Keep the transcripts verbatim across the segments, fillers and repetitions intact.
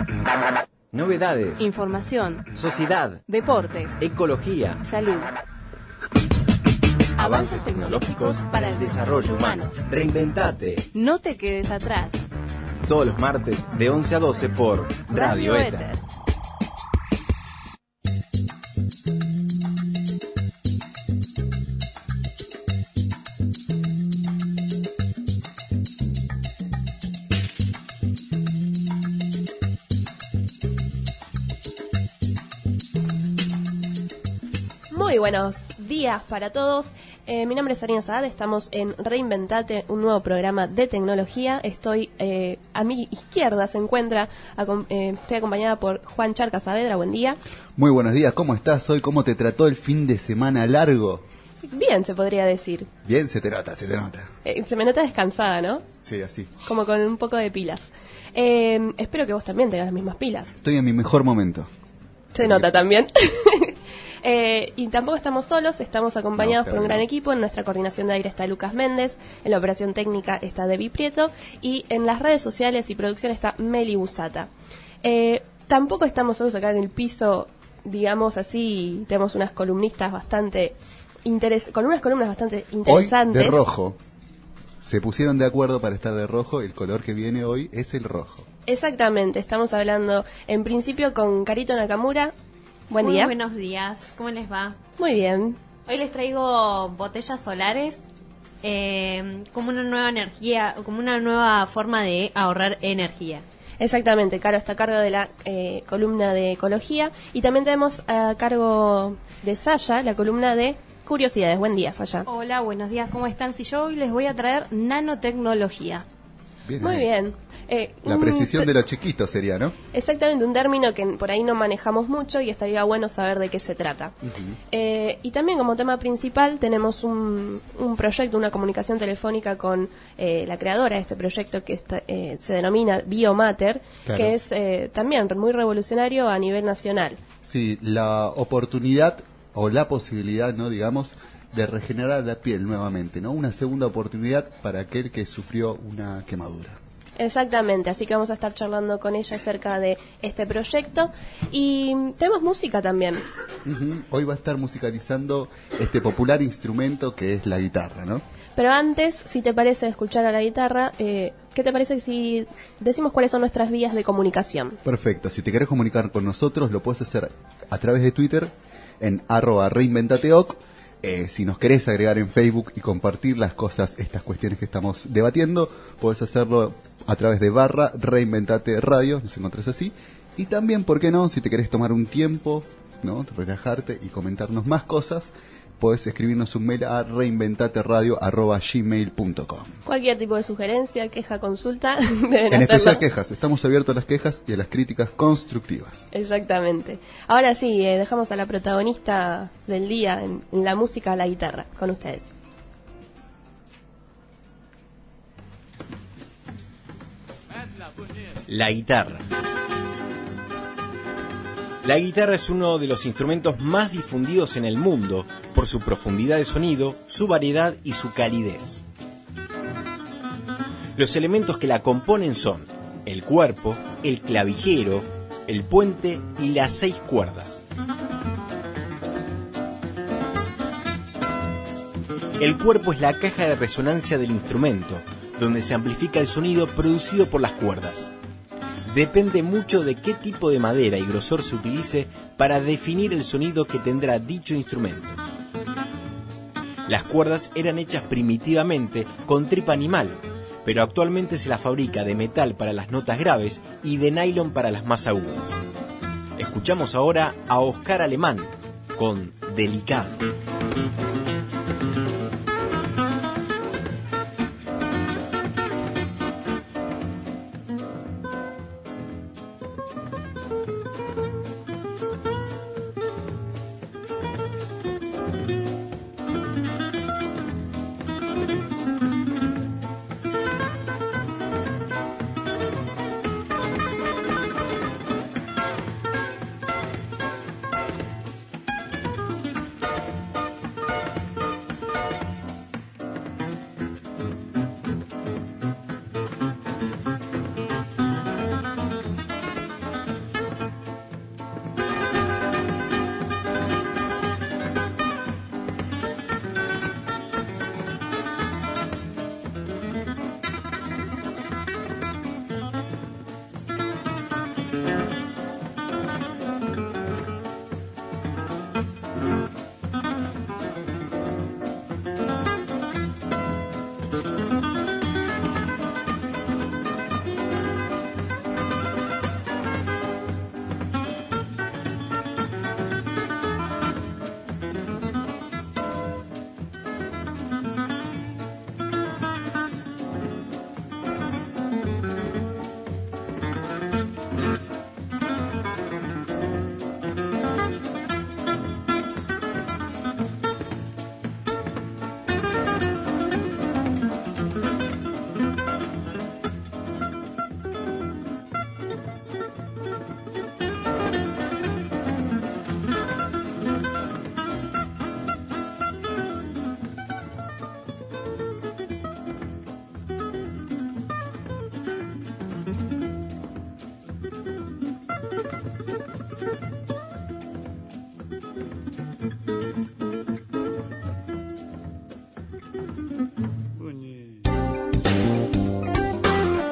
Novedades, información, sociedad, deportes, ecología, salud. Avances tecnológicos para el desarrollo humano. Reinventate. No te quedes atrás. Todos los martes de once a doce por Radio, Radio Éter. Éter. Muy buenos días para todos. Eh, mi nombre es Sarina Saad, estamos en Reinventate, un nuevo programa de tecnología. Estoy eh, a mi izquierda se encuentra, eh, estoy acompañada por Juan Charca Saavedra. Buen día. Muy buenos días, ¿cómo estás hoy? ¿Cómo te trató el fin de semana largo? Bien, se podría decir. Bien, se te nota, se te nota. Eh, se me nota descansada, ¿no? Sí, así. Como con un poco de pilas. Eh, espero que vos también tengas las mismas pilas. Estoy en mi mejor momento. Se nota también. Eh, y tampoco estamos solos, estamos acompañados no, por un gran equipo. En nuestra coordinación de aire está Lucas Méndez, en la operación técnica está Debbie Prieto y en las redes sociales y producción está Meli Busata. Eh, tampoco estamos solos acá en el piso, digamos así, tenemos unas columnistas bastante interes- con unas columnas bastante interesantes. Hoy de rojo. Se pusieron de acuerdo para estar de rojo, el color que viene hoy es el rojo. Exactamente, estamos hablando en principio con Carito Nakamura. Buen Muy día. Buenos días, ¿cómo les va? Muy bien. Hoy les traigo botellas solares eh, como una nueva energía, como una nueva forma de ahorrar energía. Exactamente, Caro está a cargo de la eh, columna de ecología y también tenemos a cargo de Saya la columna de curiosidades. Buen día, Saya. Hola, buenos días, ¿cómo están? Si yo hoy les voy a traer nanotecnología. Bien, Muy ahí. bien. Eh, la precisión de lo chiquito sería, ¿no? Exactamente, un término que por ahí no manejamos mucho y estaría bueno saber de qué se trata. Uh-huh. Eh, y también como tema principal tenemos un, un proyecto, una comunicación telefónica con eh, la creadora de este proyecto que está, eh, se denomina Biomatter, claro. que es eh, también muy revolucionario a nivel nacional. Sí, la oportunidad o la posibilidad, ¿no? Digamos, de regenerar la piel nuevamente, ¿no? Una segunda oportunidad para aquel que sufrió una quemadura. Exactamente, así que vamos a estar charlando con ella acerca de este proyecto y tenemos música también. Uh-huh. Hoy va a estar musicalizando este popular instrumento que es la guitarra, ¿no? Pero antes, si te parece escuchar a la guitarra, eh, ¿qué te parece si decimos cuáles son nuestras vías de comunicación? Perfecto, si te querés comunicar con nosotros lo puedes hacer a través de Twitter en arroba reinventateoc. Eh, si nos querés agregar en Facebook y compartir las cosas, estas cuestiones que estamos debatiendo, podés hacerlo a través de barra Reinventate Radio, nos encontrás así. Y también, ¿por qué no? Si te querés tomar un tiempo, ¿no? relajarte y comentarnos más cosas, podés escribirnos un mail a reinventateradio arroba gmail punto com. Cualquier tipo de sugerencia, queja, consulta, deben En hacerlo. especial quejas, estamos abiertos a las quejas y a las críticas constructivas. Exactamente. Ahora sí, eh, dejamos a la protagonista del día en, en la música, la guitarra, con ustedes. La guitarra. La guitarra es uno de los instrumentos más difundidos en el mundo por su profundidad de sonido, su variedad y su calidez. Los elementos que la componen son el cuerpo, el clavijero, el puente y las seis cuerdas. El cuerpo es la caja de resonancia del instrumento, donde se amplifica el sonido producido por las cuerdas. Depende mucho de qué tipo de madera y grosor se utilice para definir el sonido que tendrá dicho instrumento. Las cuerdas eran hechas primitivamente con tripa animal, pero actualmente se las fabrica de metal para las notas graves y de nylon para las más agudas. Escuchamos ahora a Oscar Alemán con Delicado.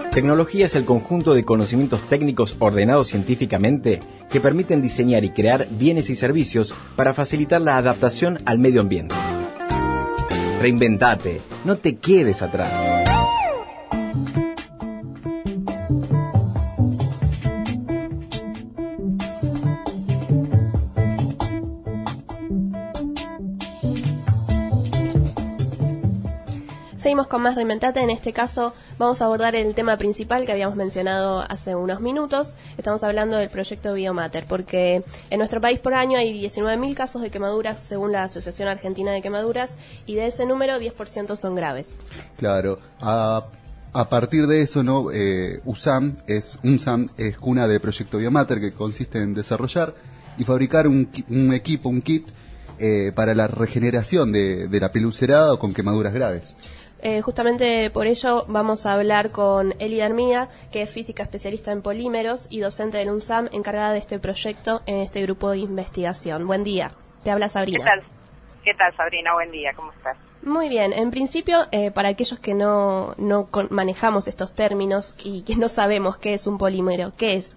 Tecnología es el conjunto de conocimientos técnicos ordenados científicamente que permiten diseñar y crear bienes y servicios para facilitar la adaptación al medio ambiente. Reinventate, no te quedes atrás. Seguimos con más Reinventate. En este caso vamos a abordar el tema principal que habíamos mencionado hace unos minutos. Estamos hablando del proyecto Biomatter, porque en nuestro país por año hay diecinueve mil casos de quemaduras según la Asociación Argentina de Quemaduras, y de ese número diez por ciento son graves. Claro, a, a partir de eso, ¿no? Eh, USAM es, UNSAM es cuna de proyecto Biomatter, que consiste en desarrollar y fabricar un, un equipo, un kit eh, para la regeneración de, de la piel ulcerada o con quemaduras graves. Eh, justamente por ello vamos a hablar con Elida Hermida, que es física especialista en polímeros y docente del UNSAM, encargada de este proyecto en este grupo de investigación. Buen día, te habla Sabrina. ¿Qué tal? ¿Qué tal, Sabrina? Buen día, ¿cómo estás? Muy bien, en principio, eh, para aquellos que no, no con, manejamos estos términos y que no sabemos qué es un polímero, ¿qué es?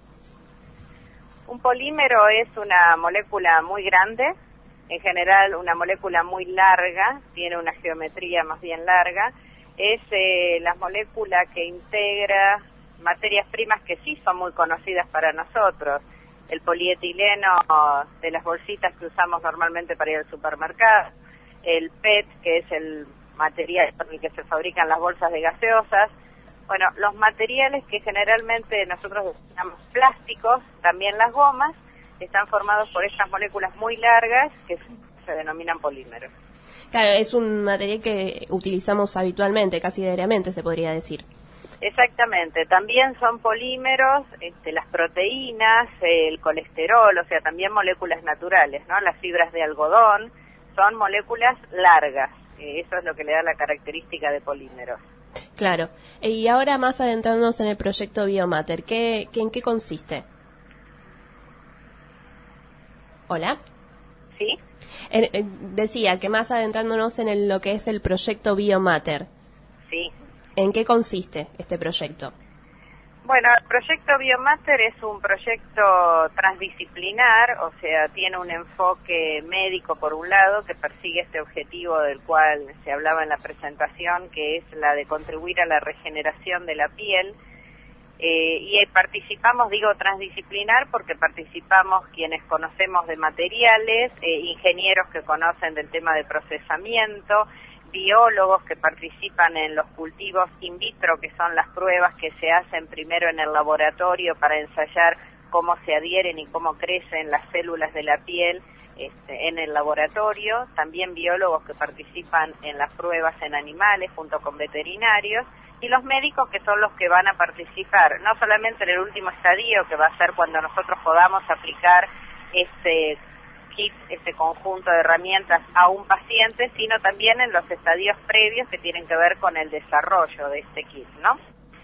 Un polímero es una molécula muy grande, en general una molécula muy larga, tiene una geometría más bien larga, es eh, la molécula que integra materias primas que sí son muy conocidas para nosotros, el polietileno de las bolsitas que usamos normalmente para ir al supermercado, el P E T, que es el material con el que se fabrican las bolsas de gaseosas. Bueno, los materiales que generalmente nosotros llamamos plásticos, también las gomas, están formados por estas moléculas muy largas que se denominan polímeros. Claro, es un material que utilizamos habitualmente, casi diariamente se podría decir. Exactamente, también son polímeros este, las proteínas, el colesterol, o sea, también moléculas naturales, ¿no? Las fibras de algodón son moléculas largas, eh, eso es lo que le da la característica de polímeros. Claro, y ahora más adentrándonos en el proyecto Biomatter, ¿qué, qué, ¿en qué consiste? Hola. ¿Sí? Eh, eh, decía que más adentrándonos en el, lo que es el proyecto Biomatter. Sí. ¿En qué consiste este proyecto? Bueno, el proyecto Biomatter es un proyecto transdisciplinar, o sea, tiene un enfoque médico por un lado, que persigue este objetivo del cual se hablaba en la presentación, que es la de contribuir a la regeneración de la piel. Eh, y participamos, digo transdisciplinar, porque participamos quienes conocemos de materiales, eh, ingenieros que conocen del tema de procesamiento, biólogos que participan en los cultivos in vitro, que son las pruebas que se hacen primero en el laboratorio para ensayar cómo se adhieren y cómo crecen las células de la piel este, en el laboratorio, también biólogos que participan en las pruebas en animales junto con veterinarios, y los médicos que son los que van a participar, no solamente en el último estadio, que va a ser cuando nosotros podamos aplicar este kit, este conjunto de herramientas a un paciente, sino también en los estadios previos que tienen que ver con el desarrollo de este kit, ¿no?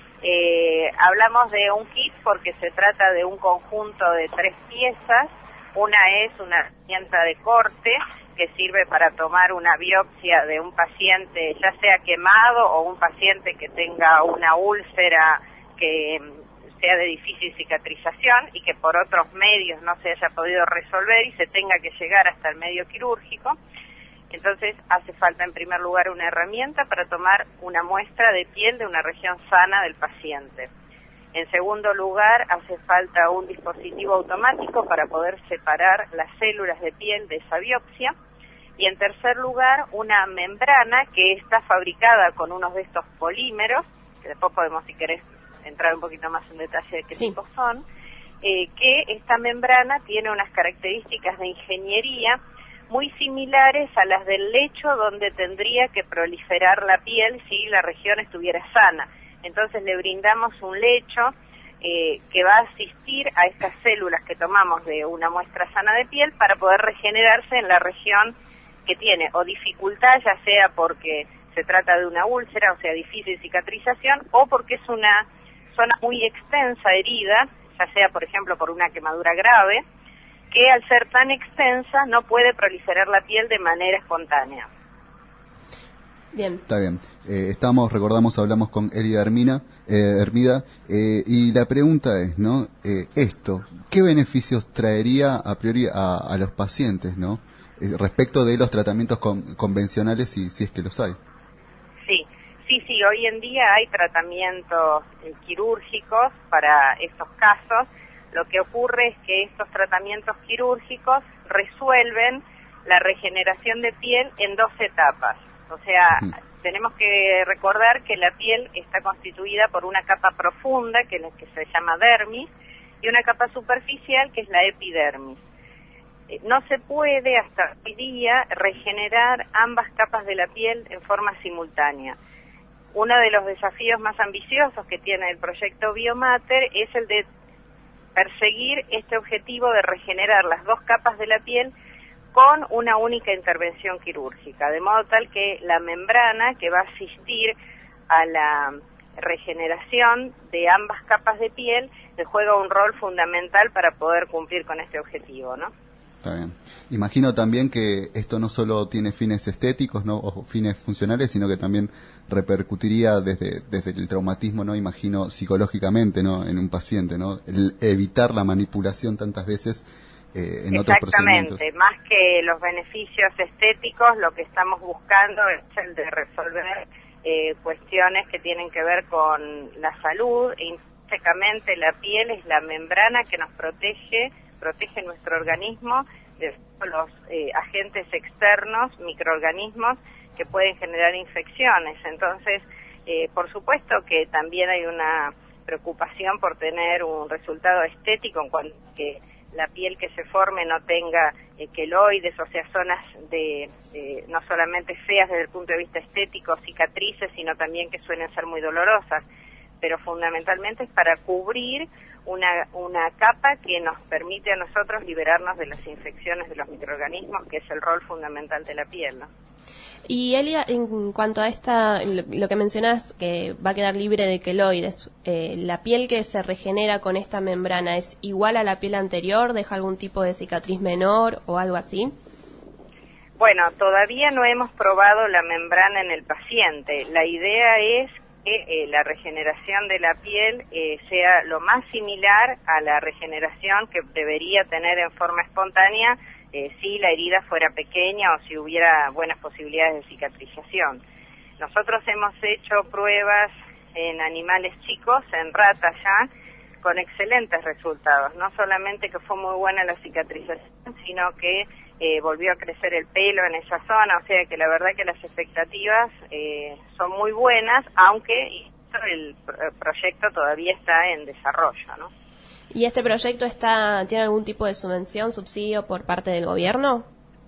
Eh, hablamos de un kit porque se trata de un conjunto de tres piezas. Una es una herramienta de corte que sirve para tomar una biopsia de un paciente, ya sea quemado o un paciente que tenga una úlcera que sea de difícil cicatrización y que por otros medios no se haya podido resolver y se tenga que llegar hasta el medio quirúrgico. Entonces hace falta en primer lugar una herramienta para tomar una muestra de piel de una región sana del paciente. En segundo lugar, hace falta un dispositivo automático para poder separar las células de piel de esa biopsia. Y en tercer lugar, una membrana que está fabricada con unos de estos polímeros, que después podemos, si querés, entrar un poquito más en detalle de qué sí. tipos son, eh, que esta membrana tiene unas características de ingeniería muy similares a las del lecho donde tendría que proliferar la piel si la región estuviera sana. Entonces le brindamos un lecho eh, que va a asistir a estas células que tomamos de una muestra sana de piel para poder regenerarse en la región que tiene o dificultad, ya sea porque se trata de una úlcera, o sea, difícil cicatrización, o porque es una zona muy extensa herida, ya sea, por ejemplo, por una quemadura grave, que al ser tan extensa no puede proliferar la piel de manera espontánea. Bien. Está bien. Eh, estamos, recordamos, hablamos con Elida Hermina, eh, Hermida. Eh, y la pregunta es, ¿no? Eh, esto, ¿qué beneficios traería a priori a, a los pacientes, ¿no? Eh, respecto de los tratamientos con, convencionales, si, si es que los hay. Sí, sí, sí, hoy en día hay tratamientos eh, quirúrgicos para estos casos. Lo que ocurre es que estos tratamientos quirúrgicos resuelven la regeneración de piel en dos etapas. O sea, uh-huh. tenemos que recordar que la piel está constituida por una capa profunda, que es la que se llama dermis, y una capa superficial, que es la epidermis. No se puede hasta hoy día regenerar ambas capas de la piel en forma simultánea. Uno de los desafíos más ambiciosos que tiene el proyecto Biomatter es el de perseguir este objetivo de regenerar las dos capas de la piel con una única intervención quirúrgica, de modo tal que la membrana que va a asistir a la regeneración de ambas capas de piel le juega un rol fundamental para poder cumplir con este objetivo, ¿no? Está bien. Imagino también que esto no solo tiene fines estéticos, ¿no? O fines funcionales, sino que también repercutiría desde desde el traumatismo, ¿no? Imagino psicológicamente, ¿no? En un paciente, ¿no? El evitar la manipulación tantas veces eh, en otros procedimientos. Exactamente. Más que los beneficios estéticos, lo que estamos buscando es el de resolver eh, cuestiones que tienen que ver con la salud. Intrínsecamente la piel es la membrana que nos protege protege nuestro organismo de los eh, agentes externos, microorganismos que pueden generar infecciones. Entonces, eh, por supuesto que también hay una preocupación por tener un resultado estético en cuanto a que la piel que se forme no tenga eh, queloides, o sea, zonas de eh, no solamente feas desde el punto de vista estético, cicatrices, sino también que suelen ser muy dolorosas, pero fundamentalmente es para cubrir una una capa que nos permite a nosotros liberarnos de las infecciones de los microorganismos, que es el rol fundamental de la piel, ¿no? Y Elia, en cuanto a esta, lo que mencionas, que va a quedar libre de queloides, eh, ¿la piel que se regenera con esta membrana es igual a la piel anterior? ¿Deja algún tipo de cicatriz menor o algo así? Bueno, todavía no hemos probado la membrana en el paciente. La idea es que eh, la regeneración de la piel eh, sea lo más similar a la regeneración que debería tener en forma espontánea eh, si la herida fuera pequeña o si hubiera buenas posibilidades de cicatrización. Nosotros hemos hecho pruebas en animales chicos, en ratas ya, con excelentes resultados. No solamente que fue muy buena la cicatrización, sino que eh, volvió a crecer el pelo en esa zona, o sea que la verdad que las expectativas eh, son muy buenas, aunque el proyecto todavía está en desarrollo, ¿no? ¿Y este proyecto está tiene algún tipo de subvención, subsidio por parte del gobierno?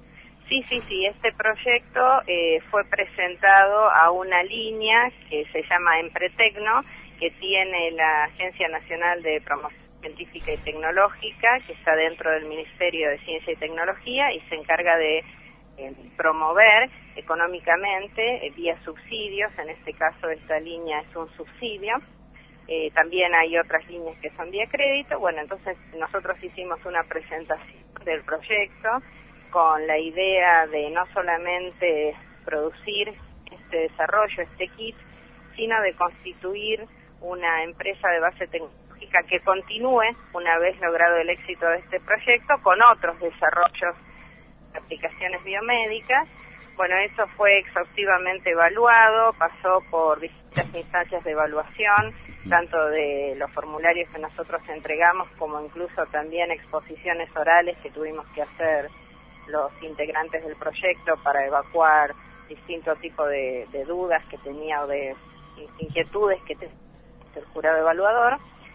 Sí, sí, sí. Este proyecto eh, fue presentado a una línea que se llama Empretecno, que tiene la Agencia Nacional de Promoción Científica y Tecnológica, que está dentro del Ministerio de Ciencia y Tecnología y se encarga de eh, promover económicamente eh, vía subsidios. En este caso esta línea es un subsidio. Eh, también hay otras líneas que son vía crédito. Bueno, entonces nosotros hicimos una presentación del proyecto con la idea de no solamente producir este desarrollo, este kit, sino de constituir una empresa de base tecnológica que continúe, una vez logrado el éxito de este proyecto, con otros desarrollos de aplicaciones biomédicas. Bueno, eso fue exhaustivamente evaluado, pasó por distintas instancias de evaluación, tanto de los formularios que nosotros entregamos, como incluso también exposiciones orales que tuvimos que hacer los integrantes del proyecto para evacuar distintos tipos de, de dudas que tenía o de inquietudes que tenía el jurado evaluador.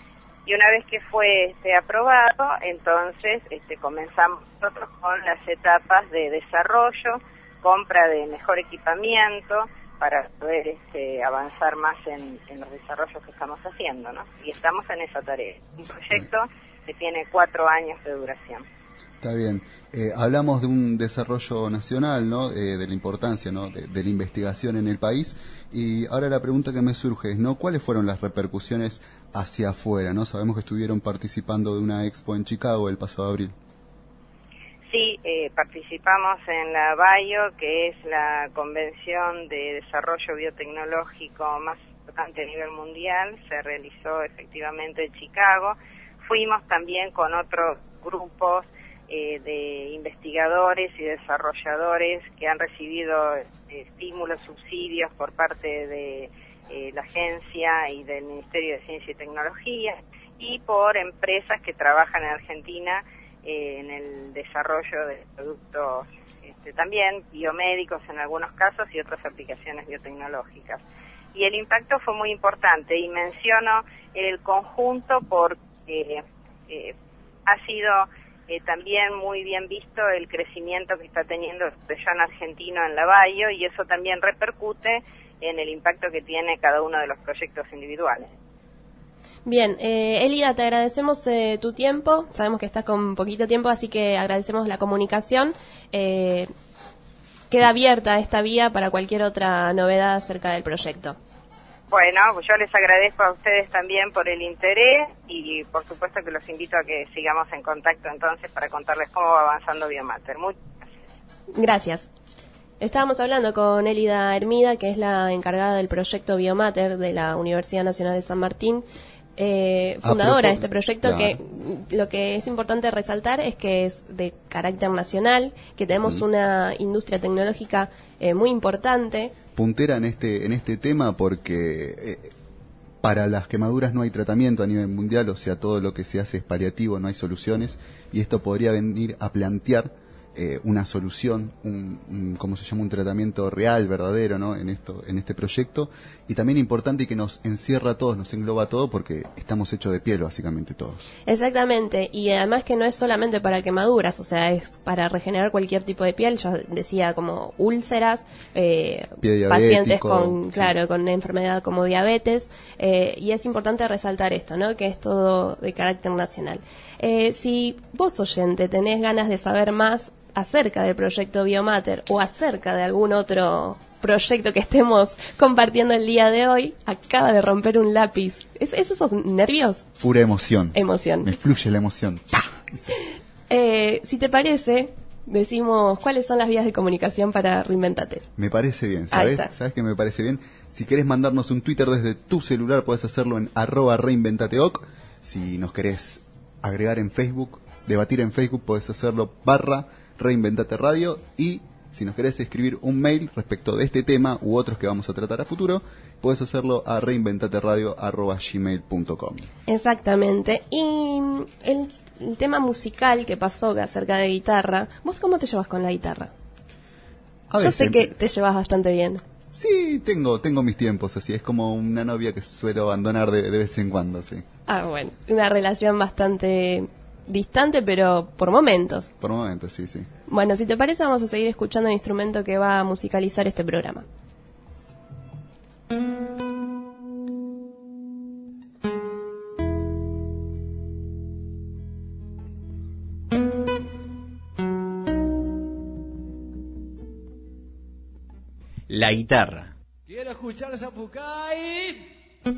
Y una vez que fue este aprobado, entonces este comenzamos nosotros con las etapas de desarrollo, compra de mejor equipamiento para poder este, avanzar más en, en los desarrollos que estamos haciendo, ¿no? Y estamos en esa tarea. Un proyecto que tiene cuatro años de duración. Está bien. Eh, hablamos de un desarrollo nacional, ¿no? Eh, de la importancia, ¿no? De, de la investigación en el país. Y ahora la pregunta que me surge es, ¿no? ¿Cuáles fueron las repercusiones hacia afuera, ¿no? Sabemos que estuvieron participando de una expo en Chicago el pasado abril. Sí, eh, participamos en la BIO, que es la convención de desarrollo biotecnológico más importante a nivel mundial, se realizó efectivamente en Chicago. Fuimos también con otros grupos eh, de investigadores y desarrolladores que han recibido eh, estímulos, subsidios por parte de eh, la agencia y del Ministerio de Ciencia y Tecnología, y por empresas que trabajan en Argentina eh, en el desarrollo de productos este, también biomédicos en algunos casos y otras aplicaciones biotecnológicas. Y el impacto fue muy importante, y menciono el conjunto porque eh, eh, ha sido eh, también muy bien visto el crecimiento que está teniendo el pabellón argentino en Lavalle, y eso también repercute en el impacto que tiene cada uno de los proyectos individuales. Bien, eh, Elida, te agradecemos eh, tu tiempo, sabemos que estás con poquito tiempo, así que agradecemos la comunicación. Eh, queda abierta esta vía para cualquier otra novedad acerca del proyecto. Bueno, pues yo les agradezco a ustedes también por el interés, y por supuesto que los invito a que sigamos en contacto entonces para contarles cómo va avanzando Biomatter. Muchas gracias. Gracias. Estábamos hablando con Elida Hermida, que es la encargada del proyecto Biomatter de la Universidad Nacional de San Martín, eh, fundadora de este proyecto, claro. Que lo que es importante resaltar es que es de carácter nacional, que tenemos mm. una industria tecnológica eh, muy importante. Puntera en este en este tema porque eh, para las quemaduras no hay tratamiento a nivel mundial, o sea, todo lo que se hace es paliativo, no hay soluciones, y esto podría venir a plantear eh, una solución, un, un ¿cómo se llama? Un tratamiento real, verdadero, ¿no? En esto, en este proyecto, y también importante y que nos encierra a todos, nos engloba a todos, porque estamos hechos de piel básicamente todos. Exactamente, y además que no es solamente para quemaduras, o sea, es para regenerar cualquier tipo de piel. Yo decía como úlceras, eh, pacientes con, claro, sí. con una enfermedad como diabetes, eh, y es importante resaltar esto, ¿no? Que es todo de carácter nacional. Eh, si vos, oyente, tenés ganas de saber más acerca del proyecto Biomatter o acerca de algún otro proyecto que estemos compartiendo el día de hoy, acaba de romper un lápiz. ¿Es, ¿Es esos nervios? Pura emoción. Emoción. Me fluye la emoción. eh, si te parece, decimos cuáles son las vías de comunicación para Reinventate. Me parece bien, ¿sabes? ¿Sabes qué me parece bien? Si querés mandarnos un Twitter desde tu celular, puedes hacerlo en arroba reinventateoc. Si nos querés agregar en Facebook, debatir en Facebook, puedes hacerlo barra Reinventate Radio, y si nos querés escribir un mail respecto de este tema u otros que vamos a tratar a futuro, puedes hacerlo a reinventateradio arroba gmail punto com. Exactamente. Y el, el tema musical que pasó acerca de guitarra, ¿vos cómo te llevas con la guitarra? A Yo veces, sé que te llevas bastante bien. Sí, tengo tengo mis tiempos, así es como una novia que suelo abandonar de, de vez en cuando, sí. Ah, bueno, una relación bastante distante, pero por momentos. Por momentos, sí, sí. Bueno, si te parece, vamos a seguir escuchando el instrumento que va a musicalizar este programa. La guitarra. Quiero escuchar Zapucay.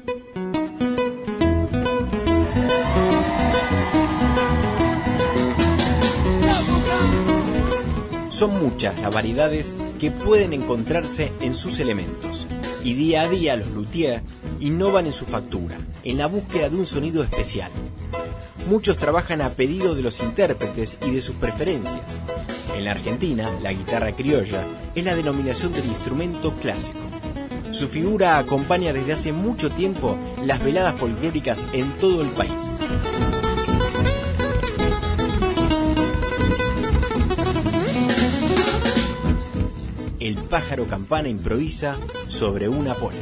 Son muchas las variedades que pueden encontrarse en sus elementos, y día a día los luthiers innovan en su factura, en la búsqueda de un sonido especial. Muchos trabajan a pedido de los intérpretes y de sus preferencias. En la Argentina, la guitarra criolla es la denominación del instrumento clásico. Su figura acompaña desde hace mucho tiempo las veladas folclóricas en todo el país. El pájaro campana improvisa sobre una polca.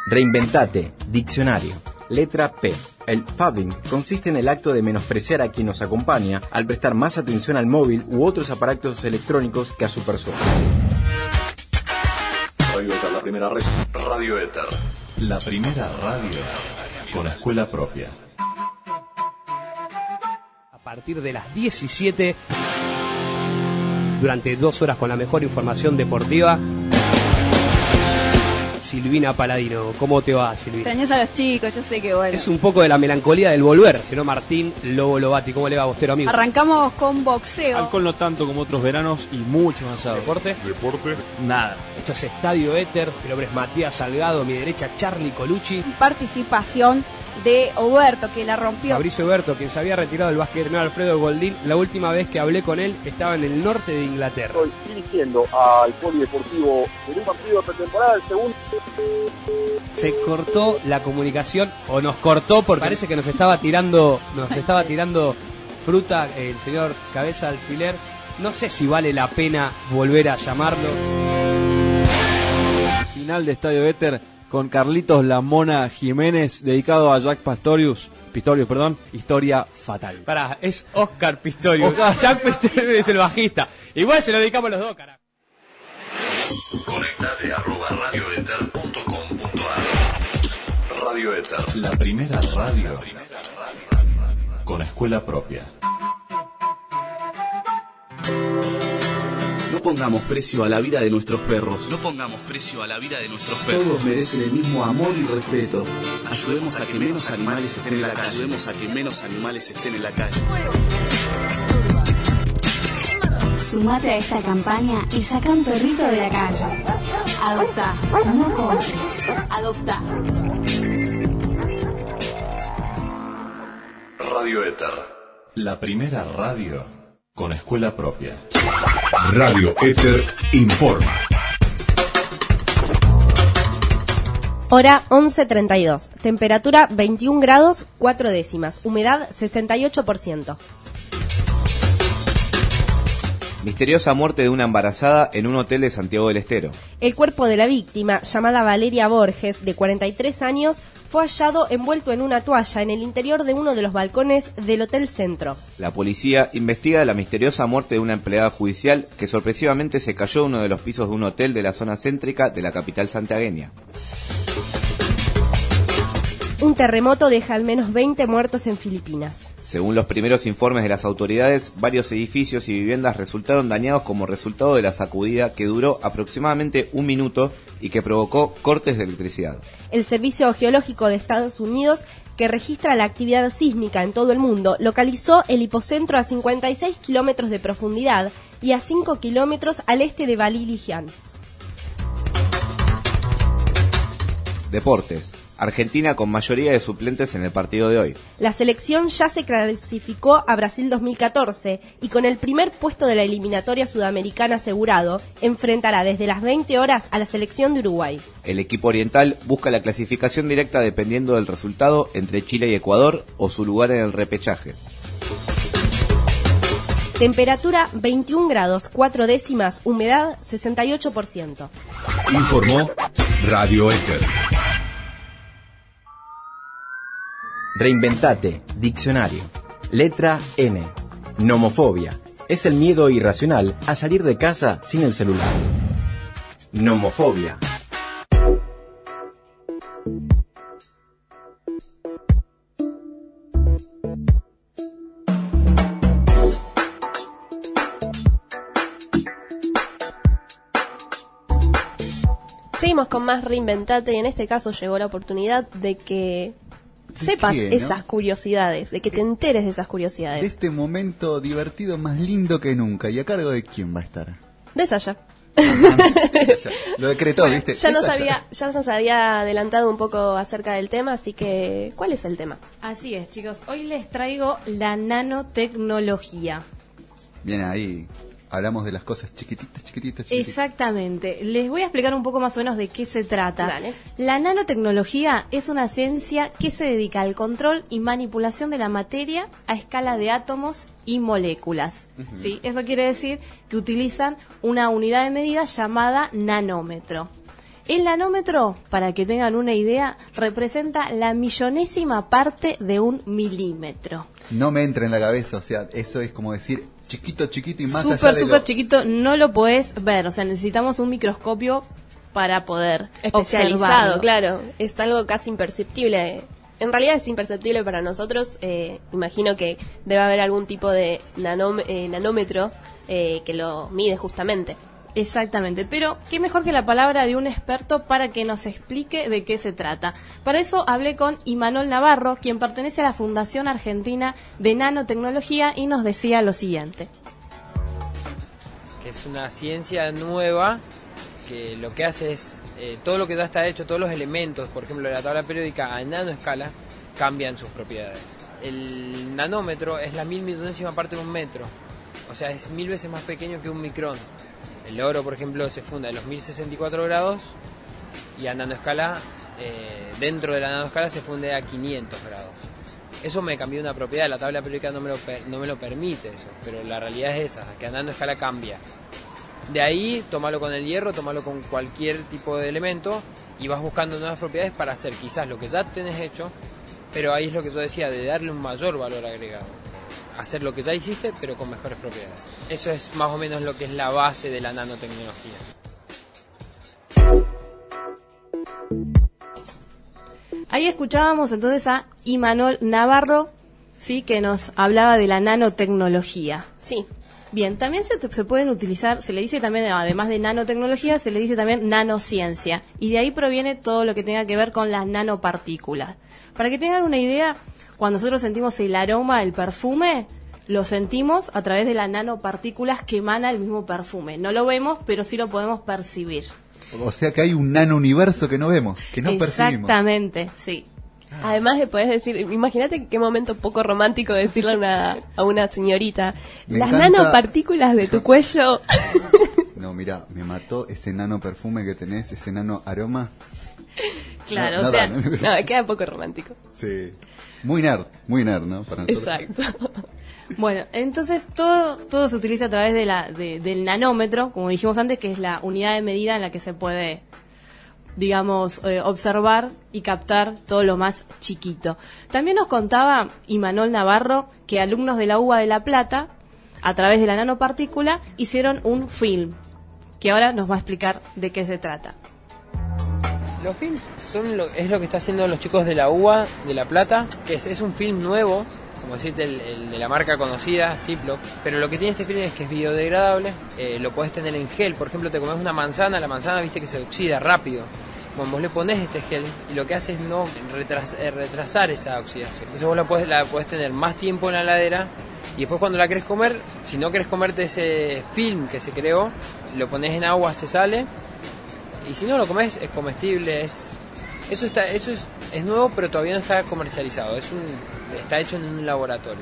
Reinventate, diccionario. Letra P. El phubbing consiste en el acto de menospreciar a quien nos acompaña al prestar más atención al móvil u otros aparatos electrónicos que a su persona. Radio Éter, la primera red. Radio Éter, la primera radio con escuela propia. A partir de las diecisiete, durante dos horas con la mejor información deportiva, Silvina Paladino. ¿Cómo te va, Silvina? Extrañas a los chicos, yo sé que bueno. Es un poco de la melancolía del volver, sino Martín Lobo Lobati. ¿Cómo le va, Bostero, amigo? Arrancamos con boxeo. Alcohol no tanto como otros veranos y mucho más asado. ¿Deporte? Deporte. Nada. Esto es Estadio Éter. Mi nombre es Matías Salgado, a mi derecha Charlie Colucci. Participación de Oberto, que la rompió. Fabricio Oberto, quien se había retirado del básquet, no, Alfredo Goldín. La última vez que hablé con él estaba en el norte de Inglaterra. Estoy dirigiendo al Polideportivo en un partido de pretemporada, el segundo. Se cortó la comunicación, o nos cortó porque parece que nos estaba tirando, nos estaba tirando fruta el señor Cabeza Alfiler. No sé si vale la pena volver a llamarlo. Final de Estadio Éter con Carlitos La Mona Jiménez, dedicado a Jack Pastorius, Pistorius, perdón, historia fatal. Pará, es Oscar Pistorius. Oscar. Jack Pistorius es el bajista. Igual se lo dedicamos los dos, carajo. Conectate arroba radioeter punto com punto ar. Radio Éter, la primera radio con escuela propia. No pongamos precio a la vida de nuestros perros. No pongamos precio a la vida de nuestros perros. Todos merecen el mismo amor y respeto. Ayudemos a que menos animales estén en la calle. Ayudemos a que menos animales estén en la calle. Sumate a esta campaña y saca un perrito de la calle. Adopta, no compres. Adopta. Radio Éter, la primera radio con escuela propia. Radio Éter informa. Hora once treinta y dos. Temperatura veintiún grados cuatro décimas. Humedad sesenta y ocho por ciento. Misteriosa muerte de una embarazada en un hotel de Santiago del Estero. El cuerpo de la víctima, llamada Valeria Borges, de cuarenta y tres años, fue hallado envuelto en una toalla en el interior de uno de los balcones del Hotel Centro. La policía investiga la misteriosa muerte de una empleada judicial que sorpresivamente se cayó en uno de los pisos de un hotel de la zona céntrica de la capital santiagueña. Un terremoto deja al menos veinte muertos en Filipinas. Según los primeros informes de las autoridades, varios edificios y viviendas resultaron dañados como resultado de la sacudida que duró aproximadamente un minuto y que provocó cortes de electricidad. El Servicio Geológico de Estados Unidos, que registra la actividad sísmica en todo el mundo, localizó el hipocentro a cincuenta y seis kilómetros de profundidad y a cinco kilómetros al este de Balilijian. Deportes. Argentina con mayoría de suplentes en el partido de hoy. La selección ya se clasificó a Brasil dos mil catorce y con el primer puesto de la eliminatoria sudamericana asegurado, enfrentará desde las veinte horas a la selección de Uruguay. El equipo oriental busca la clasificación directa dependiendo del resultado entre Chile y Ecuador o su lugar en el repechaje. Temperatura veintiún grados cuatro décimas, humedad sesenta y ocho por ciento. Informó Radio Éter. Reinventate, diccionario. Letra N. Nomofobia. Es el miedo irracional a salir de casa sin el celular. Nomofobia. Seguimos con más Reinventate y en este caso llegó la oportunidad de que sepas qué, ¿no? esas curiosidades, de que te enteres de esas curiosidades. De este momento divertido más lindo que nunca. ¿Y a cargo de quién va a estar? De Saya. Lo decretó, Bueno, ¿viste? Ya nos, Esa había, ya nos había adelantado un poco acerca del tema, así que, ¿cuál es el tema? Así es, chicos. Hoy les traigo la nanotecnología. Bien, ahí hablamos de las cosas chiquititas, chiquititas, chiquititas. Exactamente. Les voy a explicar un poco más o menos de qué se trata. Dale. La nanotecnología es una ciencia que se dedica al control y manipulación de la materia a escala de átomos y moléculas. Ujú. ¿Sí? Eso quiere decir que utilizan una unidad de medida llamada nanómetro. El nanómetro, para que tengan una idea, representa la millonésima parte de un milímetro. No me entra en la cabeza, o sea, eso es como decir chiquito, chiquito y más Súper, allá de súper lo... chiquito, no lo podés ver, o sea, necesitamos un microscopio para poder Especializado, observarlo. claro. Es algo casi imperceptible. En realidad es imperceptible para nosotros. Eh, imagino que debe haber algún tipo de nanóm- eh, nanómetro eh, que lo mide justamente. Exactamente, pero qué mejor que la palabra de un experto para que nos explique de qué se trata. Para eso hablé con Imanol Navarro, quien pertenece a la Fundación Argentina de Nanotecnología, y nos decía lo siguiente. Que es una ciencia nueva que lo que hace es, eh, todo lo que ya está hecho, todos los elementos, por ejemplo la tabla periódica a nanoescala, cambian sus propiedades. El nanómetro es la mil millonésima parte de un metro, o sea, es mil veces más pequeño que un micrón. El oro, por ejemplo, se funda a los mil sesenta y cuatro grados y a nanoescala, eh, dentro de la nanoescala se funde a quinientos grados. Eso me cambió una propiedad, la tabla periódica no me lo, per- no me lo permite eso, pero la realidad es esa, que a nanoescala cambia. De ahí, tómalo con el hierro, tómalo con cualquier tipo de elemento y vas buscando nuevas propiedades para hacer quizás lo que ya tenés hecho, pero ahí es lo que yo decía, de darle un mayor valor agregado. Hacer lo que ya hiciste, pero con mejores propiedades. Eso es más o menos lo que es la base de la nanotecnología. Ahí escuchábamos entonces a Imanol Navarro, sí, que nos hablaba de la nanotecnología. Sí. Bien, también se, se pueden utilizar, se le dice también, además de nanotecnología, se le dice también nanociencia. Y de ahí proviene todo lo que tenga que ver con las nanopartículas. Para que tengan una idea, cuando nosotros sentimos el aroma, el perfume, lo sentimos a través de las nanopartículas que emana el mismo perfume. No lo vemos, pero sí lo podemos percibir. O sea que hay un nanouniverso que no vemos, que no percibimos. Exactamente, sí. Además de poder decir, imagínate qué momento poco romántico decirle a una, a una señorita, Me las encanta- nanopartículas de tu cuello. No, mira, me mató ese nano perfume que tenés, ese nano aroma. Claro, No, o sea, no da, no, ¿no? queda poco romántico. Sí. Muy nerd, muy nerd, ¿no? Para nosotros. Exacto. Bueno, entonces todo todo se utiliza a través de la de- del nanómetro, como dijimos antes, que es la unidad de medida en la que se puede, digamos, eh, observar y captar todo lo más chiquito. También nos contaba Imanol Navarro que alumnos de la U B A de La Plata, a través de la nanopartícula, hicieron un film, que ahora nos va a explicar de qué se trata. Los films son lo, es lo que está haciendo los chicos de la U A de La Plata, que es, es un film nuevo, como decirte el, el de la marca conocida, Ziploc, pero lo que tiene este film es que es biodegradable, eh, lo podés tener en gel, por ejemplo te comes una manzana, la manzana viste que se oxida rápido, bueno, vos le pones este gel y lo que hace es no retras, eh, retrasar esa oxidación, entonces vos la podés, la podés tener más tiempo en la heladera y después cuando la querés comer, si no querés comerte ese film que se creó, lo pones en agua, se sale, y si no lo comes es comestible, es eso está eso es, es nuevo pero todavía no está comercializado, es un está hecho en un laboratorio.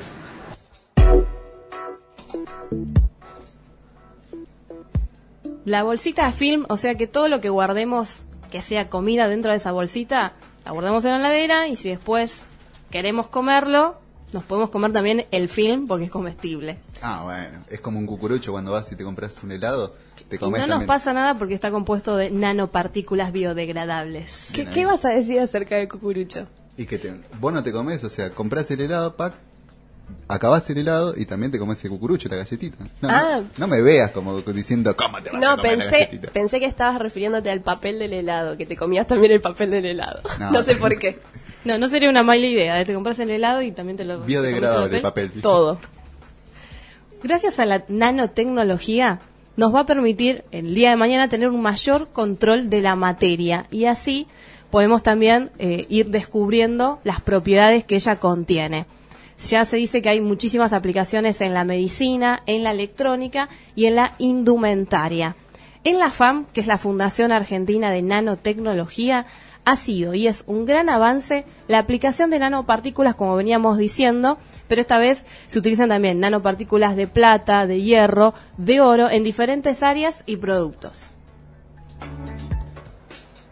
La bolsita film, o sea que todo lo que guardemos, que sea comida dentro de esa bolsita, la guardamos en la heladera y si después queremos comerlo, nos podemos comer también el film porque es comestible. Ah, bueno, es como un cucurucho cuando vas y te compras un helado, te Y comes no nos también. pasa nada porque está compuesto de nanopartículas biodegradables. ¿Qué, ¿Qué vas a decir acerca del cucurucho? Y que te, vos no te comes, o sea, compras el helado, pack, acabás el helado y también te comes el cucurucho, la galletita. No, Ah. no, no me veas como diciendo, ¿cómo te vas a No, comer la pensé, galletita? pensé que estabas refiriéndote al papel del helado, que te comías también el papel del helado. No. No, sé por qué. No, no sería una mala idea. ¿eh? Te compras el helado y también te lo... Biodegradable te el comes papel. ¿viste? Todo. Gracias a la nanotecnología nos va a permitir el día de mañana tener un mayor control de la materia y así podemos también eh, ir descubriendo las propiedades que ella contiene. Ya se dice que hay muchísimas aplicaciones en la medicina, en la electrónica y en la indumentaria. En la F A M, que es la Fundación Argentina de Nanotecnología, ha sido y es un gran avance la aplicación de nanopartículas, como veníamos diciendo, pero esta vez se utilizan también nanopartículas de plata, de hierro, de oro, en diferentes áreas y productos.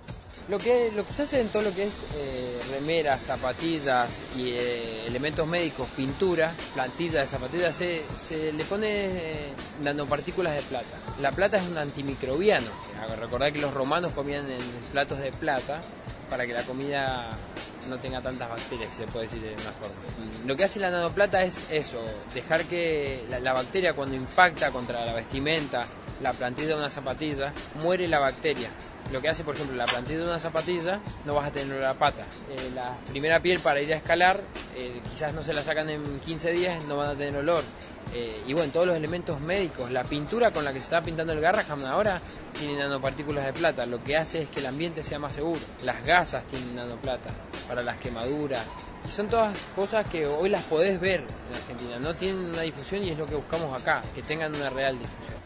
Lo que, lo que se hace en todo lo que es eh, remeras, zapatillas y eh, elementos médicos, pintura, plantillas de zapatillas, se, se le pone eh, nanopartículas de plata. La plata es un antimicrobiano. Recordad que los romanos comían en platos de plata para que la comida no tenga tantas bacterias, se puede decir de una forma. Lo que hace la nanoplata es eso, dejar que la, la bacteria cuando impacta contra la vestimenta, la plantilla de una zapatilla, muere la bacteria. Lo que hace, por ejemplo, la plantilla de una zapatilla, no vas a tener la pata. Eh, la primera piel para ir a escalar, eh, quizás no se la sacan en quince días, no van a tener olor. Eh, y bueno, todos los elementos médicos, la pintura con la que se está pintando el Garraham ahora tiene nanopartículas de plata. Lo que hace es que el ambiente sea más seguro. Las gasas tienen nanoplata para las quemaduras. Y son todas cosas que hoy las podés ver en Argentina. No tienen una difusión y es lo que buscamos acá, que tengan una real difusión.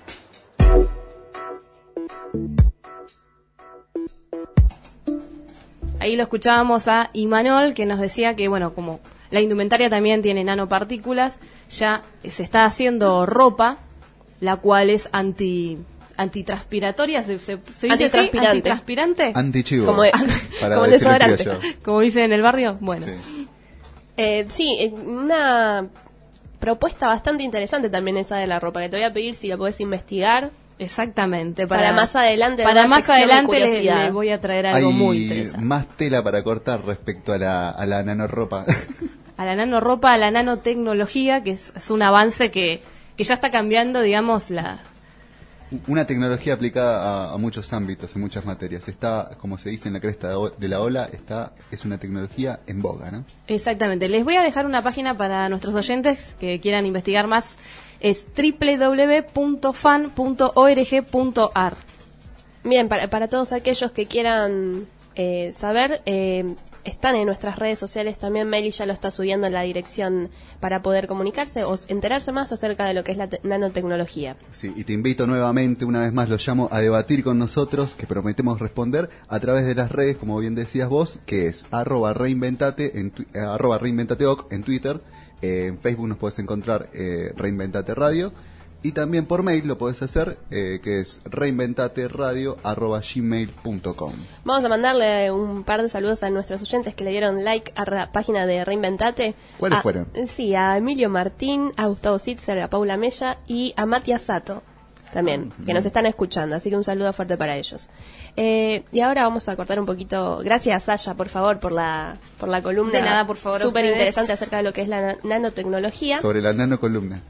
Ahí lo escuchábamos a Imanol, que nos decía que, bueno, como la indumentaria también tiene nanopartículas, ya se está haciendo ropa, la cual es anti antitranspiratoria, ¿se, se, se dice Antitranspirante. así? ¿Antitranspirante? Antichivo. Como, para como el decir en desodorante. criollo. Como dicen en el barrio, bueno. Sí. Eh, sí, eh, una propuesta bastante interesante también esa de la ropa, que te voy a pedir si la podés investigar. Exactamente. Para, Para, más adelante. Para una más sección de adelante le, curiosidad. le voy a traer algo Hay muy interesante. más tela para cortar respecto a la, a la nanoropa. A la nanoropa, a la nanotecnología, que es, es un avance que, que ya está cambiando, digamos, la... Una tecnología aplicada a, a muchos ámbitos, en muchas materias. Está, como se dice en la cresta de o- de la ola, está es una tecnología en boga, ¿no? Exactamente. Les voy a dejar una página para nuestros oyentes que quieran investigar más. Es doble u doble u doble u punto fan punto org punto a r. Bien, para, para todos aquellos que quieran eh, saber, eh, están en nuestras redes sociales también. Meli ya lo está subiendo en la dirección para poder comunicarse o enterarse más acerca de lo que es la te- nanotecnología. Sí, y te invito nuevamente, una vez más, los llamo a debatir con nosotros, que prometemos responder a través de las redes, como bien decías vos, que es arroba reinventate, en tu- eh, arroba reinventateoc en Twitter, eh, en Facebook nos podés encontrar eh, Reinventate Radio, y también por mail lo podés hacer, eh, que es reinventateradio arroba gmail punto com. Vamos a mandarle un par de saludos a nuestros oyentes que le dieron like a la página de Reinventate. ¿Cuáles A- fueron? Sí, a Emilio Martín, a Gustavo Sitzer, a Paula Mella y a Matías Sato también, que nos están escuchando, así que un saludo fuerte para ellos. Eh, y ahora vamos a cortar un poquito. Gracias, Sasha, por favor, por la por la columna. De nada, por favor, a súper ustedes. interesante acerca de lo que es la na- nanotecnología. Sobre la nanocolumna.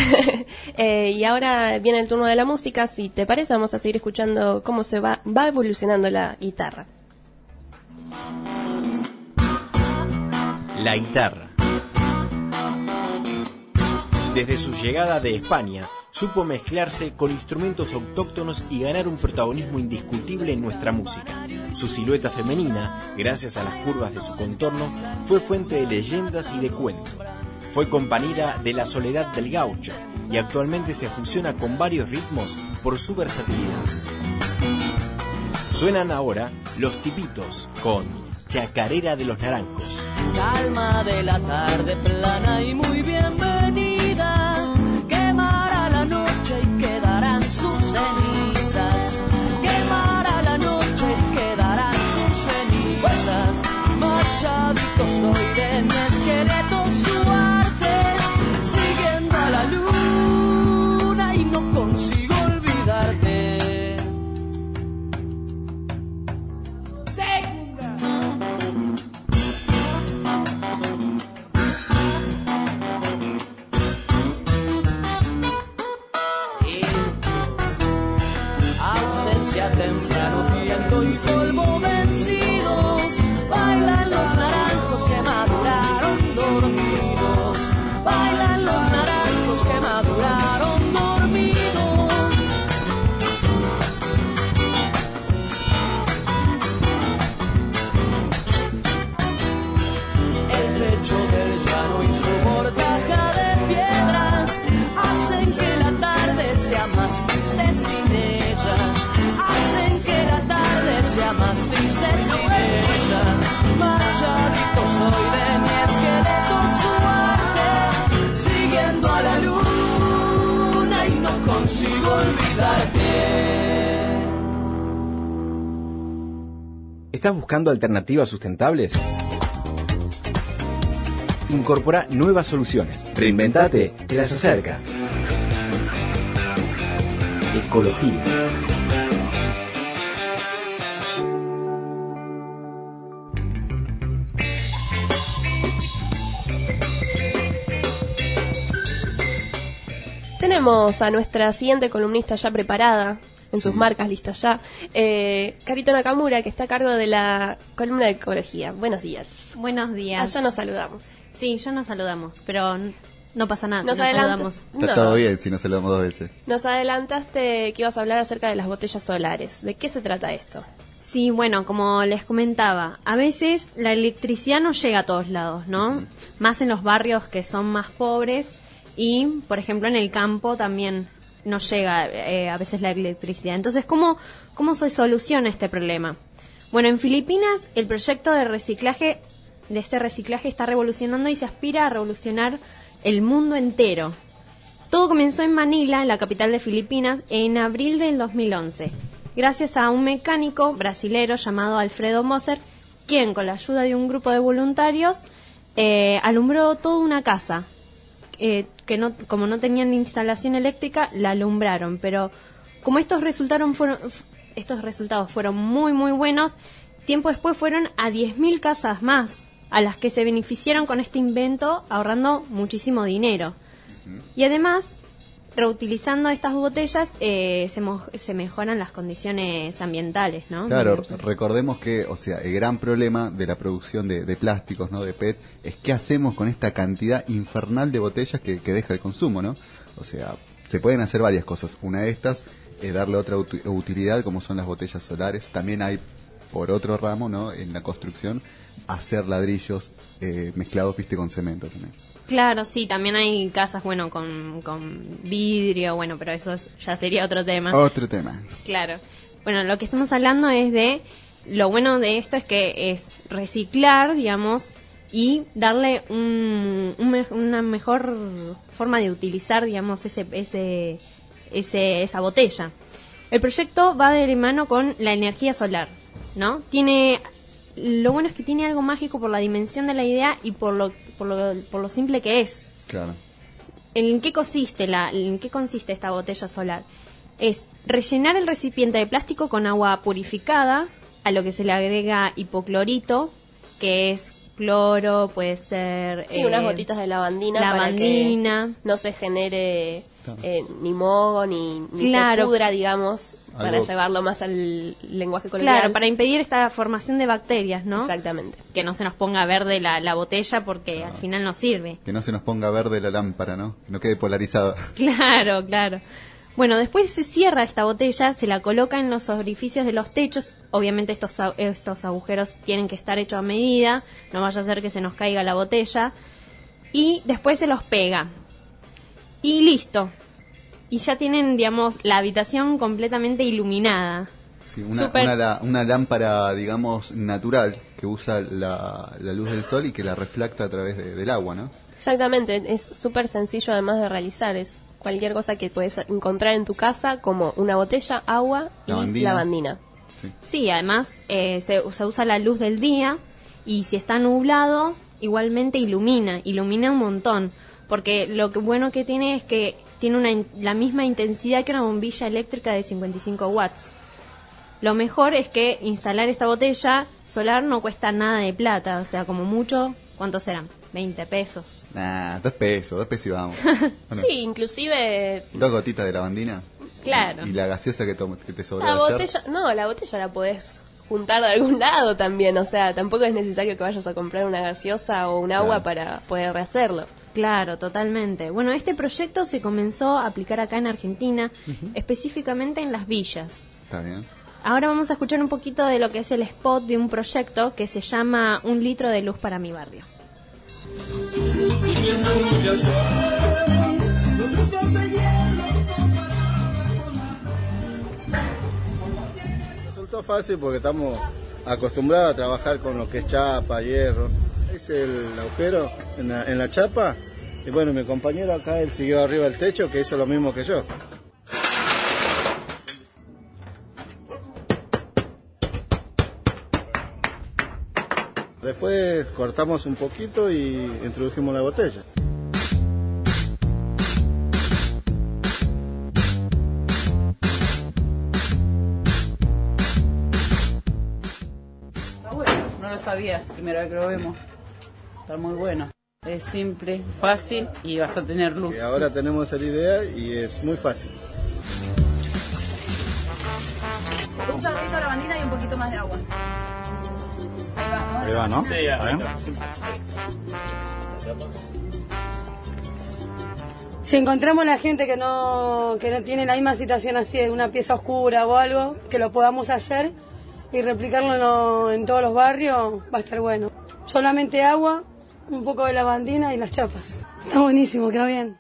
Eh, y ahora viene el turno de la música. Si te parece, vamos a seguir escuchando cómo se va, va evolucionando la guitarra. La guitarra. Desde su llegada de España, supo mezclarse con instrumentos autóctonos y ganar un protagonismo indiscutible en nuestra música. Su silueta femenina, gracias a las curvas de su contorno, fue fuente de leyendas y de cuentos. Fue compañera de la soledad del gaucho y actualmente se fusiona con varios ritmos por su versatilidad. Suenan ahora Los Tipitos con Chacarera de los Naranjos. Calma de la tarde plana y muy bienvenida. Quemará la noche y quedarán sus cenizas. Quemará la noche y quedarán sus cenizas. Machadito soy de mi esqueleto su arte. Siguiendo a la luna y no consigo olvidarte. Segunda. Ausencia temprano, viento y polvo vencidos. Bailan los naranjos que maduraron dormidos. Bailan los naranjos que maduraron dormidos. El lecho del llano y su mortaja de piedras hacen que la tarde sea más triste sin ella. Hacen que la tarde sea más triste sin ella. Machadito soy de mi esqueleto su arte. Siguiendo a la luna y no consigo olvidarte. ¿Estás buscando alternativas sustentables? Incorpora nuevas soluciones. Reinventate, te las acerca. Ecología. Tenemos a nuestra siguiente columnista ya preparada, en sus marcas listas ya, eh, Carito Nakamura, que está a cargo de la columna de ecología. Buenos días. Buenos días. Allá nos saludamos. Sí, ya nos saludamos, pero no pasa nada. Nos, nos saludamos. Está No. todo bien si nos saludamos dos veces. Nos adelantaste que ibas a hablar acerca de las botellas solares. ¿De qué se trata esto? Sí, bueno, como les comentaba, a veces la electricidad no llega a todos lados, ¿no? Uh-huh. Más en los barrios que son más pobres y, por ejemplo, en el campo también no llega eh, a veces la electricidad. Entonces, ¿cómo, cómo se soluciona este problema? Bueno, en Filipinas el proyecto de reciclaje, de este reciclaje está revolucionando y se aspira a revolucionar el mundo entero. Todo comenzó en Manila, la capital de Filipinas, en abril del dos mil once, gracias a un mecánico brasilero llamado Alfredo Moser, quien con la ayuda de un grupo de voluntarios eh, alumbró toda una casa. Eh, que no, como no tenían instalación eléctrica, la alumbraron, pero como estos resultaron fueron, estos resultados fueron muy muy buenos, tiempo después fueron a diez mil casas más a las que se beneficiaron con este invento, ahorrando muchísimo dinero. Uh-huh. Y además, reutilizando estas botellas, eh, se, mo- se mejoran las condiciones ambientales, ¿no? Claro, recordemos que, o sea, el gran problema de la producción de, de plásticos, ¿no? De P E T, es qué hacemos con esta cantidad infernal de botellas que, que deja el consumo, ¿no? O sea, se pueden hacer varias cosas. Una de estas es darle otra ut- utilidad, como son las botellas solares. También hay, por otro ramo, ¿no? En la construcción, hacer ladrillos eh, mezclados, viste, con cemento también. Claro, sí, también hay casas, bueno, con, con vidrio, bueno, pero eso es, ya sería otro tema. Otro tema. Claro. Bueno, lo que estamos hablando es de, lo bueno de esto es que es reciclar, digamos, y darle un, un me- una mejor forma de utilizar, digamos, ese, ese, ese, esa botella. El proyecto va de la mano con la energía solar, ¿no? Tiene, lo bueno es que tiene algo mágico por la dimensión de la idea y por lo Por lo, por lo simple que es. Claro. ¿En qué consiste la, en qué consiste esta botella solar? Es rellenar el recipiente de plástico con agua purificada, a lo que se le agrega hipoclorito, que es cloro, puede ser... Sí, eh, unas gotitas de lavandina, lavandina. para que no se genere eh, ni moho, ni, ni Claro. se pudra, digamos, para Algo- llevarlo más al lenguaje coloquial. Claro, para impedir esta formación de bacterias, ¿no? Exactamente. Que no se nos ponga verde la, la botella porque al final no sirve. Que no se nos ponga verde la lámpara, ¿no? Que no quede polarizada. Claro, claro. Bueno, después se cierra esta botella, se la coloca en los orificios de los techos. Obviamente estos, a- estos agujeros tienen que estar hechos a medida, no vaya a ser que se nos caiga la botella. Y después se los pega. Y listo. Y ya tienen, digamos, la habitación completamente iluminada. Sí, una, Súper- una, la- una lámpara, digamos, natural, que usa la, la luz del sol y que la reflecta a través de- del agua, ¿no? Exactamente, es súper sencillo además de realizar. Es cualquier cosa que puedes encontrar en tu casa, como una botella, agua y Lavandina. lavandina. Sí, además eh, se, se usa la luz del día y si está nublado, igualmente ilumina, ilumina un montón. Porque lo que bueno que tiene es que tiene una, in- la misma intensidad que una bombilla eléctrica de cincuenta y cinco watts. Lo mejor es que instalar esta botella solar no cuesta nada de plata, o sea, como mucho, ¿cuántos serán? veinte pesos. Nah, dos pesos, dos pesos y vamos. Bueno, Sí, inclusive dos gotitas de lavandina. Claro. Y la gaseosa que, tom- que te sobró la ayer. botella, no, la botella la podés juntar de algún lado también, o sea, tampoco es necesario que vayas a comprar una gaseosa o un agua Claro. para poder rehacerlo. Claro, totalmente. Bueno, este proyecto se comenzó a aplicar acá en Argentina, específicamente en las villas. Está bien. Ahora vamos a escuchar un poquito de lo que es el spot de un proyecto que se llama Un litro de luz para mi barrio. Resultó fácil porque estamos acostumbrados a trabajar con lo que es chapa, hierro. Hice el agujero en la, en la chapa y bueno, mi compañero acá, él siguió arriba del techo que hizo lo mismo que yo. Después cortamos un poquito y introdujimos la botella. Está bueno, no lo sabía, primera vez que lo vemos. Está muy bueno. Es simple, fácil y vas a tener luz. Y ahora tenemos la idea y es muy fácil. Un chorrito de lavandina y un poquito más de agua. Ahí va, ¿no? Sí, ya. ¿Está bien? Si encontramos la gente que no, que no tiene la misma situación así de una pieza oscura o algo, que lo podamos hacer y replicarlo en, lo- en todos los barrios, va a estar bueno. Solamente agua, un poco de lavandina y las chapas. Está buenísimo, quedó bien.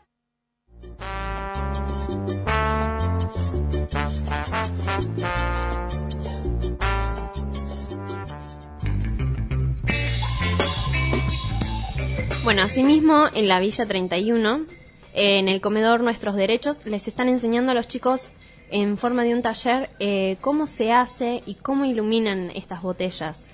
Bueno, asimismo, en la Villa treinta y uno, eh, en el comedor Nuestros Derechos, les están enseñando a los chicos en forma de un taller eh, cómo se hace y cómo iluminan estas botellas.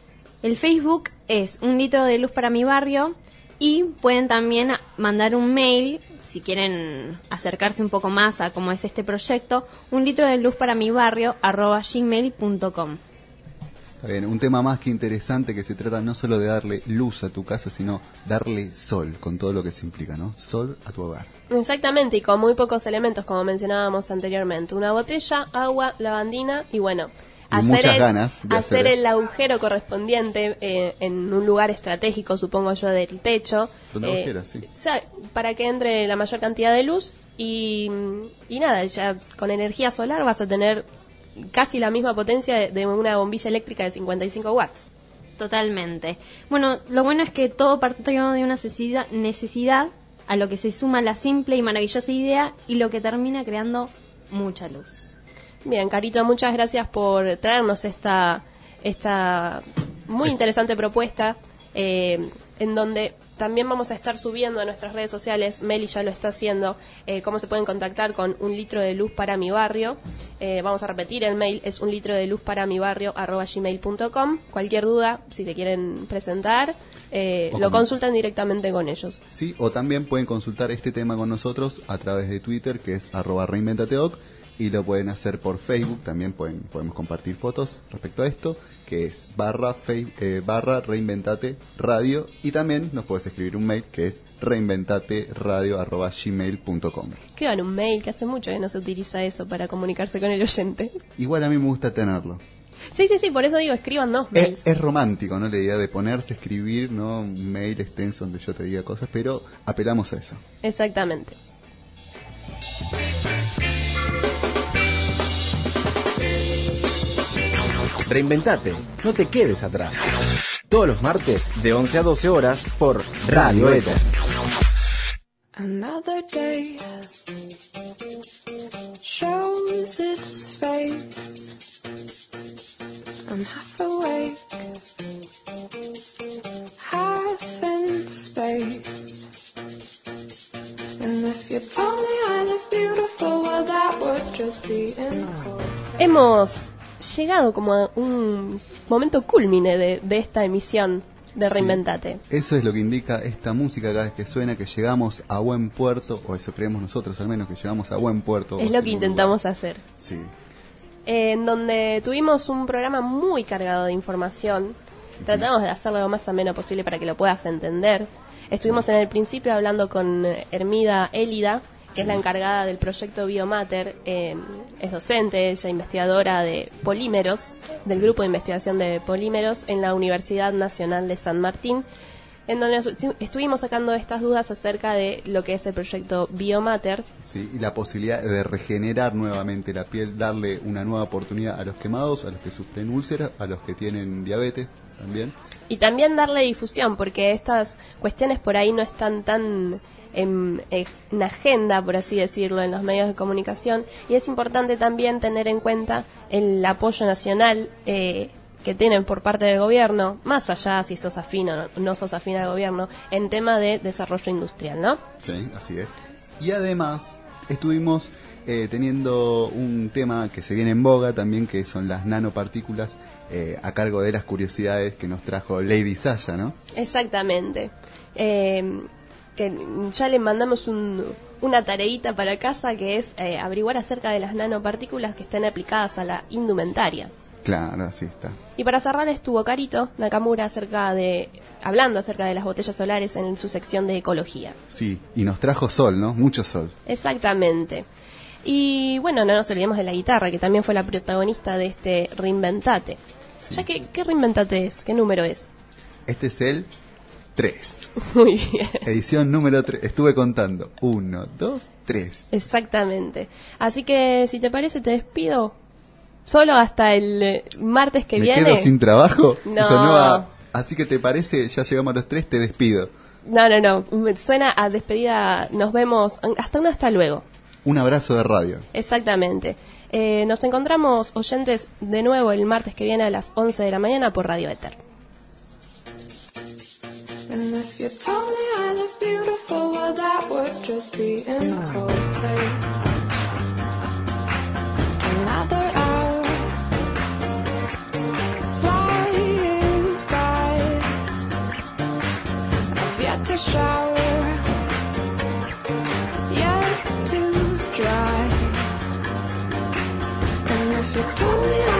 El Facebook es Un Litro de Luz para Mi Barrio y pueden también mandar un mail si quieren acercarse un poco más a cómo es este proyecto, un litro de luz para mi barrio arroba gmail punto com. Está bien, un tema más que interesante, que se trata no solo de darle luz a tu casa, sino darle sol, con todo lo que se implica, ¿no? Sol a tu hogar. Exactamente, y con muy pocos elementos, como mencionábamos anteriormente. Una botella, agua, lavandina y bueno, Y hacer, muchas el, ganas de hacer hacer- el agujero correspondiente eh, en un lugar estratégico, supongo yo, del techo. Donde eh, vos quieras, sí. o sea, para que entre la mayor cantidad de luz y, y nada, ya con energía solar vas a tener casi la misma potencia de, de una bombilla eléctrica de cincuenta y cinco watts. Totalmente. Bueno, lo bueno es que todo partió de una necesidad, necesidad a lo que se suma la simple y maravillosa idea y lo que termina creando mucha luz. Bien, Carito, muchas gracias por traernos esta, esta muy interesante propuesta, eh, en donde también vamos a estar subiendo a nuestras redes sociales, Meli ya lo está haciendo, eh, cómo se pueden contactar con Un Litro de Luz para Mi Barrio. Eh, vamos a repetir el mail, es un litro de luz para mi barrio arroba gmail punto com. Cualquier duda, si se quieren presentar, eh, O lo como- consultan directamente con ellos. Sí, o también pueden consultar este tema con nosotros a través de Twitter, que es arroba reinventateoc, y lo pueden hacer por Facebook, también pueden, podemos compartir fotos respecto a esto, que es barra, fei- eh, barra reinventate radio, y también nos puedes escribir un mail que es reinventateradio arroba gmail punto com. Escriban un mail, que hace mucho que no se utiliza eso para comunicarse con el oyente. Igual a mí me gusta tenerlo. Sí, sí, sí, por eso digo, escríbanos mails. Es, es romántico, ¿no? La idea de ponerse a escribir, ¿no? Un mail extenso donde yo te diga cosas, pero apelamos a eso. Exactamente. Reinventate, no te quedes atrás. Todos los martes de once a doce horas por Radio Éter. Another day shows its face. I'm half awake, half in space. And if you told me I look beautiful, well, that would just be incredible. Hemos llegado como a un momento culmine de, de esta emisión de Reinventate. Eso es lo que indica esta música cada vez que suena, que llegamos a buen puerto, o eso creemos nosotros al menos, que llegamos a buen puerto. Es lo que intentamos hacer. Sí. Eh, en donde tuvimos un programa muy cargado de información. Tratamos de hacerlo lo más ameno posible para que lo puedas entender. Estuvimos en el principio hablando con Hermida Élida, que es la encargada del proyecto Biomater, eh, es docente, ella investigadora de polímeros, del grupo de investigación de polímeros en la Universidad Nacional de San Martín, en donde nos estu- estuvimos sacando estas dudas acerca de lo que es el proyecto Biomater. Sí, y la posibilidad de regenerar nuevamente la piel, darle una nueva oportunidad a los quemados, a los que sufren úlceras, a los que tienen diabetes también. Y también darle difusión, porque estas cuestiones por ahí no están tan en, en agenda, por así decirlo, en los medios de comunicación, y es importante también tener en cuenta el apoyo nacional eh, que tienen por parte del gobierno, más allá si sos afín o no, no sos afín al gobierno, en tema de desarrollo industrial, ¿no? Sí, así es. Y además estuvimos eh, teniendo un tema que se viene en boga también, que son las nanopartículas eh, a cargo de las curiosidades que nos trajo Lady Saya, ¿no? Exactamente. Eh, que ya le mandamos un, una tareita para casa que es eh, averiguar acerca de las nanopartículas que están aplicadas a la indumentaria. Claro, así está. Y para cerrar estuvo Carito Nakamura acerca de hablando acerca de las botellas solares en su sección de ecología. Sí, y nos trajo sol, ¿no? Mucho sol. Exactamente. Y bueno, no nos olvidemos de la guitarra, que también fue la protagonista de este Reinventate. Sí. Ya que, ¿qué Reinventate es? ¿Qué número es? Este es el tres. Muy bien. Edición número tres. Estuve contando. Uno, dos, tres. Exactamente. Así que, si te parece, te despido. Solo hasta el eh, martes que ¿Me viene. ¿Me quedo sin trabajo? No. Eso no va. Así que te parece, ya llegamos a los tres, te despido. No, no, no. Me suena a despedida. Nos vemos. Hasta un hasta luego. Un abrazo de radio. Exactamente. Eh, nos encontramos, oyentes, de nuevo el martes que viene a las once de la mañana por Radio Éter. And if you told me I look beautiful, well that would just be in Coldplay. Another hour flying by. I've yet to shower, yet to dry. And if you told me I